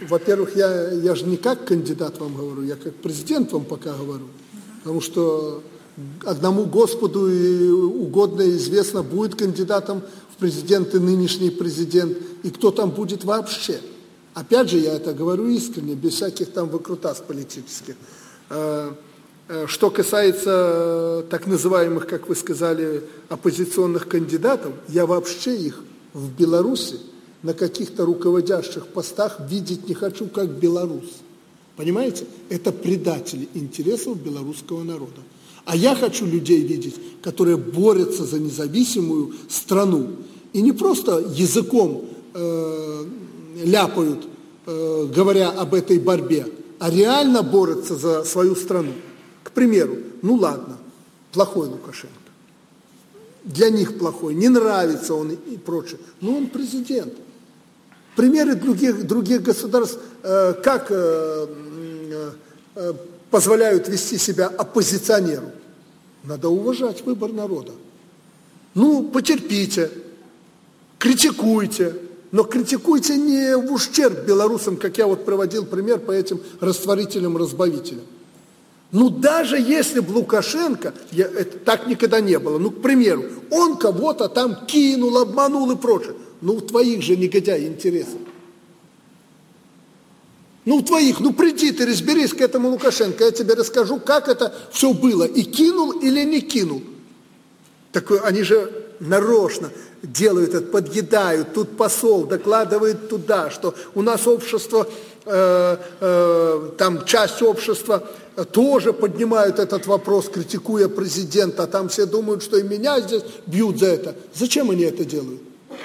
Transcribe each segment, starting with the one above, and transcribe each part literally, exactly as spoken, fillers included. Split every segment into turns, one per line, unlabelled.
во-первых, я, я же не как кандидат вам говорю, я как президент вам пока говорю. Потому что одному Господу и угодно и известно, будет кандидатом в президенты нынешний президент, и кто там будет вообще. Опять же, я это говорю искренне, без всяких там выкрутас политических. Что касается так называемых, как вы сказали, оппозиционных кандидатов, я вообще их в Беларуси на каких-то руководящих постах видеть не хочу, как белорус. Понимаете? Это предатели интересов белорусского народа. А я хочу людей видеть, которые борются за независимую страну. И не просто языком э, ляпают, э, говоря об этой борьбе, а реально борются за свою страну. К примеру, ну ладно, плохой Лукашенко. Для них плохой, не нравится он и прочее. Но он президент. Примеры других, других государств, э, как э, э, позволяют вести себя оппозиционеру. Надо уважать выбор народа. Ну, потерпите, критикуйте, но критикуйте не в ущерб белорусам, как я вот приводил пример по этим растворителям-разбавителям. Ну, даже если бы Лукашенко, я, это, так никогда не было, ну, к примеру, он кого-то там кинул, обманул и прочее, ну, у твоих же, негодяй, интересов. Ну, у твоих, ну, приди ты, разберись к этому Лукашенко, я тебе расскажу, как это все было, и кинул или не кинул. Так они же нарочно делают это, подъедают, тут посол докладывает туда, что у нас общество, э, э, там часть общества тоже поднимают этот вопрос, критикуя президента, а там все думают, что и меня здесь бьют за это. Зачем они это делают?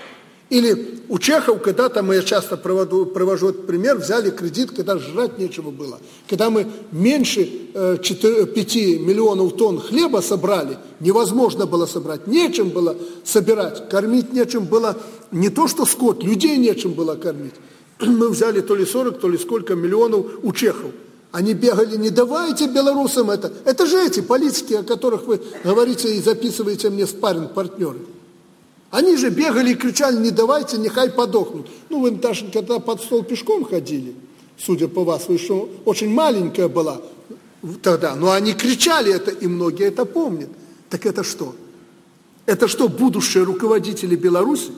Или у чехов, когда-то, мы, я часто провожу, провожу этот пример, взяли кредит, когда жрать нечего было. Когда мы меньше э, пяти миллионов тонн хлеба собрали, невозможно было собрать, нечем было собирать, кормить нечем было, не то что скот, людей нечем было кормить. Мы взяли то ли сорок, то ли сколько миллионов у чехов. Они бегали, не давайте белорусам это. Это же эти политики, о которых вы говорите и записываете мне спарринг-партнеры. Они же бегали и кричали, не давайте, нехай подохнут. Ну, вы даже когда под стол пешком ходили, судя по вас, вы что, очень маленькая была тогда, но они кричали это, и многие это помнят. Так это что? Это что, будущие руководители Беларуси?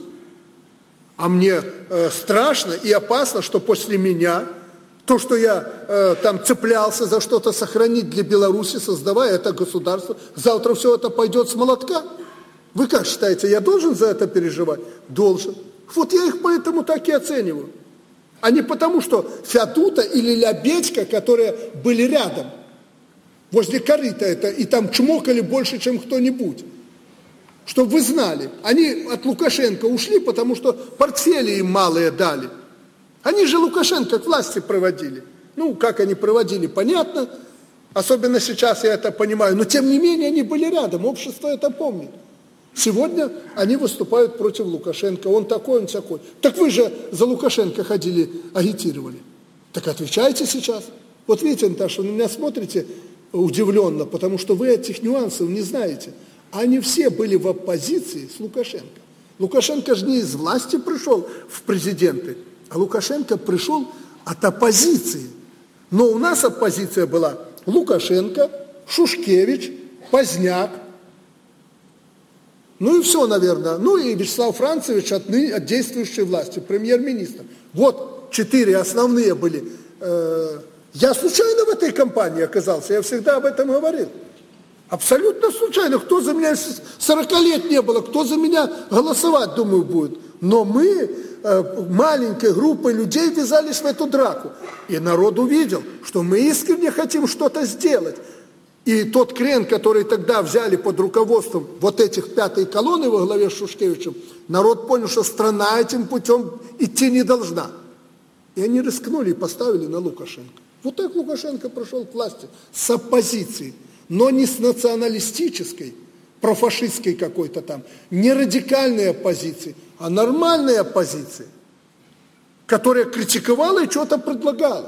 А мне э, страшно и опасно, что после меня то, что я э, там цеплялся за что-то сохранить для Беларуси, создавая это государство, завтра все это пойдет с молотка. Вы как считаете, я должен за это переживать? Должен. Вот я их поэтому так и оцениваю. А не потому, что Феодута или Лябедька, которые были рядом, возле корыта это, и там чмокали больше, чем кто-нибудь. Чтобы вы знали, они от Лукашенко ушли, потому что портфели им малые дали. Они же Лукашенко к власти проводили. Ну, как они проводили, понятно. Особенно сейчас я это понимаю. Но, тем не менее, они были рядом. Общество это помнит. Сегодня они выступают против Лукашенко. Он такой, он такой. Так вы же за Лукашенко ходили, агитировали. Так отвечайте сейчас. Вот видите, Наташа, вы на меня смотрите удивленно, потому что вы этих нюансов не знаете. Они все были в оппозиции с Лукашенко. Лукашенко же не из власти пришел в президенты, а Лукашенко пришел от оппозиции. Но у нас оппозиция была Лукашенко, Шушкевич, Поздняк. Ну и все, наверное. Ну и Вячеслав Францевич от, ны... от действующей власти, премьер-министр. Вот четыре основные были. Я случайно в этой кампании оказался, я всегда об этом говорил. Абсолютно случайно. Кто за меня, сорока лет не было, кто за меня голосовать, думаю, будет. Но мы маленькой группой людей ввязались в эту драку. И народ увидел, что мы искренне хотим что-то сделать. И тот крен, который тогда взяли под руководством вот этих пятой колонны во главе с Шушкевичем, народ понял, что страна этим путем идти не должна. И они рискнули и поставили на Лукашенко. Вот так Лукашенко прошел к власти с оппозицией, но не с националистической, профашистской какой-то там, не радикальной оппозицией, а нормальной оппозицией, которая критиковала и что-то предлагала.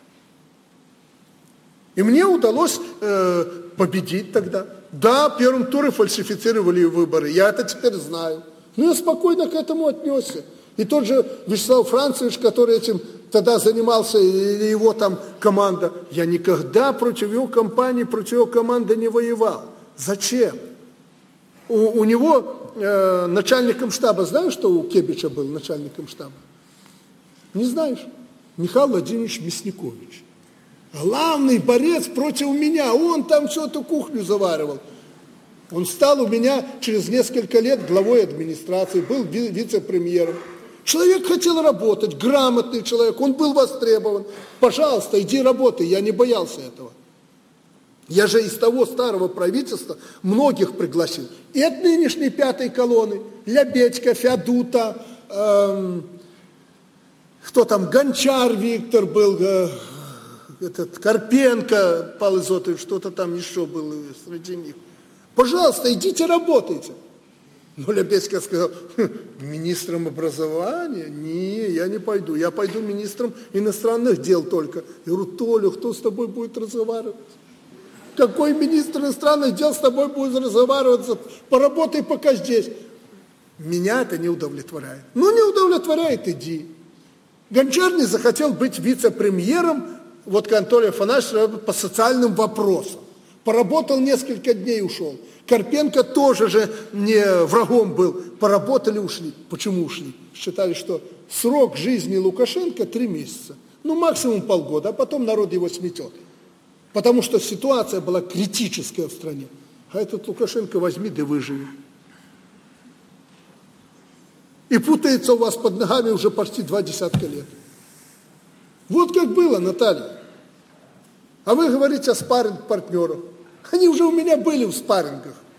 И мне удалось э, победить тогда. Да, в первом туре фальсифицировали выборы, я это теперь знаю. Но я спокойно к этому отнесся. И тот же Вячеслав Францевич, который этим тогда занимался, или его там команда. Я никогда против его компании, против его команды не воевал. Зачем? У, у него э, начальником штаба, знаешь, что у Кебича был начальником штаба? Не знаешь? Михаил Владимирович Мясникович. Главный борец против меня. Он там всю эту кухню заваривал. Он стал у меня через несколько лет главой администрации, был вице-премьером. Человек хотел работать, грамотный человек, он был востребован. Пожалуйста, иди работай, я не боялся этого. Я же из того старого правительства многих пригласил. И от нынешней пятой колонны, Лябедько, Феодута, эм, кто там, Гончар Виктор был, э, этот, Карпенко, Павел Изотович, что-то там еще было среди них. Пожалуйста, идите работайте. Но Лябедько сказал, хм, министром образования? Не, я не пойду, я пойду министром иностранных дел только. Я говорю, Толя, кто с тобой будет разговаривать? Какой министр иностранных дел с тобой будет разговариваться? Поработай пока здесь. Меня это не удовлетворяет. Ну, не удовлетворяет, иди. Гончар не захотел быть вице-премьером, вот как Анатолий Афанасьевич, по социальным вопросам. Поработал несколько дней, ушел. Карпенко тоже же не врагом был. Поработали, ушли. Почему ушли? Считали, что срок жизни Лукашенко три месяца. Ну, максимум полгода, а потом народ его сметет. Потому что ситуация была критическая в стране. А этот Лукашенко возьми да выживи. И путается у вас под ногами уже почти два десятка лет. Вот как было, Наталья. А вы говорите о спарринг-партнерах. Они уже у меня были в спаррингах.